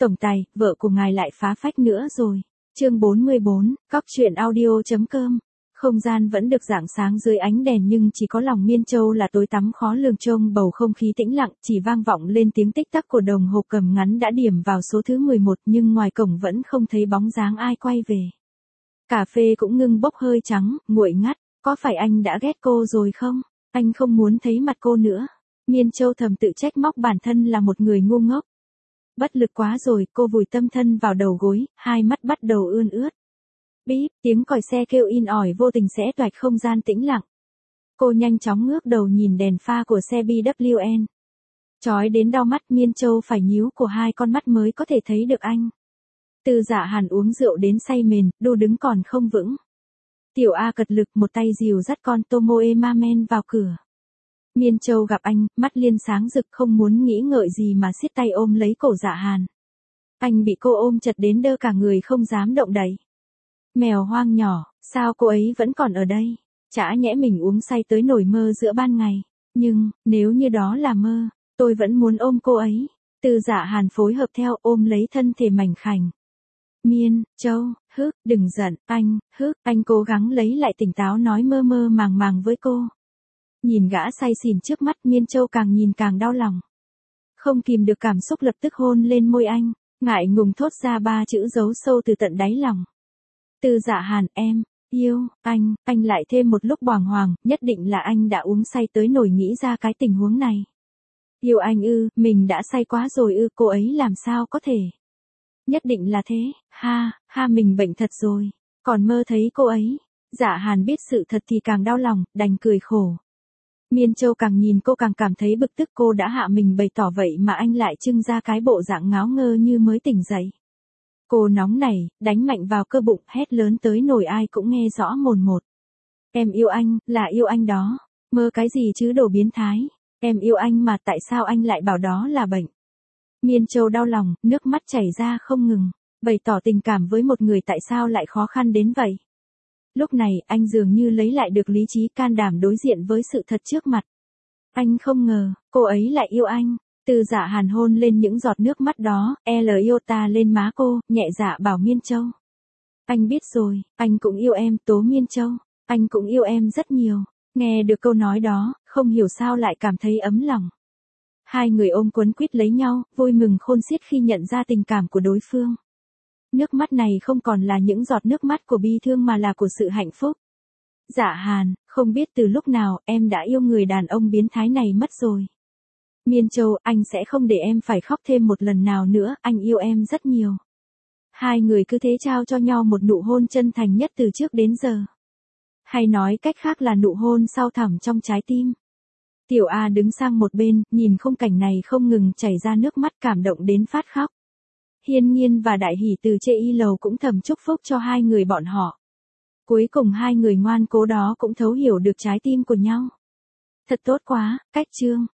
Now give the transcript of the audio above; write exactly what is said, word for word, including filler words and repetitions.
Tổng tài, vợ của ngài lại phá phách nữa rồi. Chương bốn mươi bốn, cóc truyện audio.com. Không gian vẫn được rạng sáng dưới ánh đèn nhưng chỉ có lòng Miên Châu là tối tăm khó lường, trông bầu không khí tĩnh lặng, chỉ vang vọng lên tiếng tích tắc của đồng hồ cầm ngắn đã điểm vào số thứ mười một, nhưng ngoài cổng vẫn không thấy bóng dáng ai quay về. Cà phê cũng ngưng bốc hơi trắng, nguội ngắt. Có phải anh đã ghét cô rồi không? Anh không muốn thấy mặt cô nữa. Miên Châu thầm tự trách móc bản thân là một người ngu ngốc. Bất lực quá rồi, cô vùi tâm thân vào đầu gối, hai mắt bắt đầu ươn ướt. Bíp, tiếng còi xe kêu in ỏi vô tình xé toạch không gian tĩnh lặng. Cô nhanh chóng ngước đầu nhìn đèn pha của xe bê vê kép. Chói đến đau mắt, Miên Châu phải nhíu của hai con mắt mới có thể thấy được anh. Từ Dạ Hàn uống rượu đến say mềm, đu đứng còn không vững. Tiểu A cật lực một tay dìu dắt con Tomoe Mamen vào cửa. Miên Châu gặp anh, mắt liên sáng rực, không muốn nghĩ ngợi gì mà siết tay ôm lấy cổ Dạ Hàn. Anh bị cô ôm chặt đến đơ cả người không dám động đậy. Mèo hoang nhỏ, sao cô ấy vẫn còn ở đây? Chả nhẽ mình uống say tới nổi mơ giữa ban ngày. Nhưng, nếu như đó là mơ, tôi vẫn muốn ôm cô ấy. Từ Dạ Hàn phối hợp theo ôm lấy thân thể mảnh khảnh. Miên Châu, hức, đừng giận, anh, hức, anh cố gắng lấy lại tỉnh táo nói mơ mơ màng màng với cô. Nhìn gã say xỉn trước mắt, Miên Châu càng nhìn càng đau lòng. Không kìm được cảm xúc lập tức hôn lên môi anh, ngại ngùng thốt ra ba chữ giấu sâu từ tận đáy lòng. Từ Dạ Hàn, em, yêu, anh, anh lại thêm một lúc bàng hoàng, nhất định là anh đã uống say tới nổi nghĩ ra cái tình huống này. Yêu anh ư, mình đã say quá rồi ư, cô ấy làm sao có thể. Nhất định là thế, ha, ha mình bệnh thật rồi, còn mơ thấy cô ấy. Dạ Hàn biết sự thật thì càng đau lòng, đành cười khổ. Miên Châu càng nhìn cô càng cảm thấy bực tức, cô đã hạ mình bày tỏ vậy mà anh lại trưng ra cái bộ dạng ngáo ngơ như mới tỉnh dậy. Cô nóng nảy, đánh mạnh vào cơ bụng, hét lớn tới nổi ai cũng nghe rõ mồn một. Em yêu anh, là yêu anh đó. Mơ cái gì chứ đồ biến thái. Em yêu anh mà tại sao anh lại bảo đó là bệnh. Miên Châu đau lòng, nước mắt chảy ra không ngừng. Bày tỏ tình cảm với một người tại sao lại khó khăn đến vậy. Lúc này, anh dường như lấy lại được lý trí, can đảm đối diện với sự thật trước mặt. Anh không ngờ, cô ấy lại yêu anh. Từ Dạ Hàn hôn lên những giọt nước mắt đó, L iota lên má cô, nhẹ dạ bảo Miên Châu. Anh biết rồi, anh cũng yêu em, Tố Miên Châu. Anh cũng yêu em rất nhiều. Nghe được câu nói đó, không hiểu sao lại cảm thấy ấm lòng. Hai người ôm quấn quýt lấy nhau, vui mừng khôn xiết khi nhận ra tình cảm của đối phương. Nước mắt này không còn là những giọt nước mắt của bi thương mà là của sự hạnh phúc. Dạ Hàn, không biết từ lúc nào em đã yêu người đàn ông biến thái này mất rồi. Miên Châu, anh sẽ không để em phải khóc thêm một lần nào nữa, anh yêu em rất nhiều. Hai người cứ thế trao cho nhau một nụ hôn chân thành nhất từ trước đến giờ. Hay nói cách khác là nụ hôn sâu thẳm trong trái tim. Tiểu A đứng sang một bên, nhìn khung cảnh này không ngừng chảy ra nước mắt, cảm động đến phát khóc. Hiên Nhiên và Đại Hỷ từ chê y lầu cũng thầm chúc phúc cho hai người bọn họ. Cuối cùng hai người ngoan cố đó cũng thấu hiểu được trái tim của nhau. Thật tốt quá, cách chương.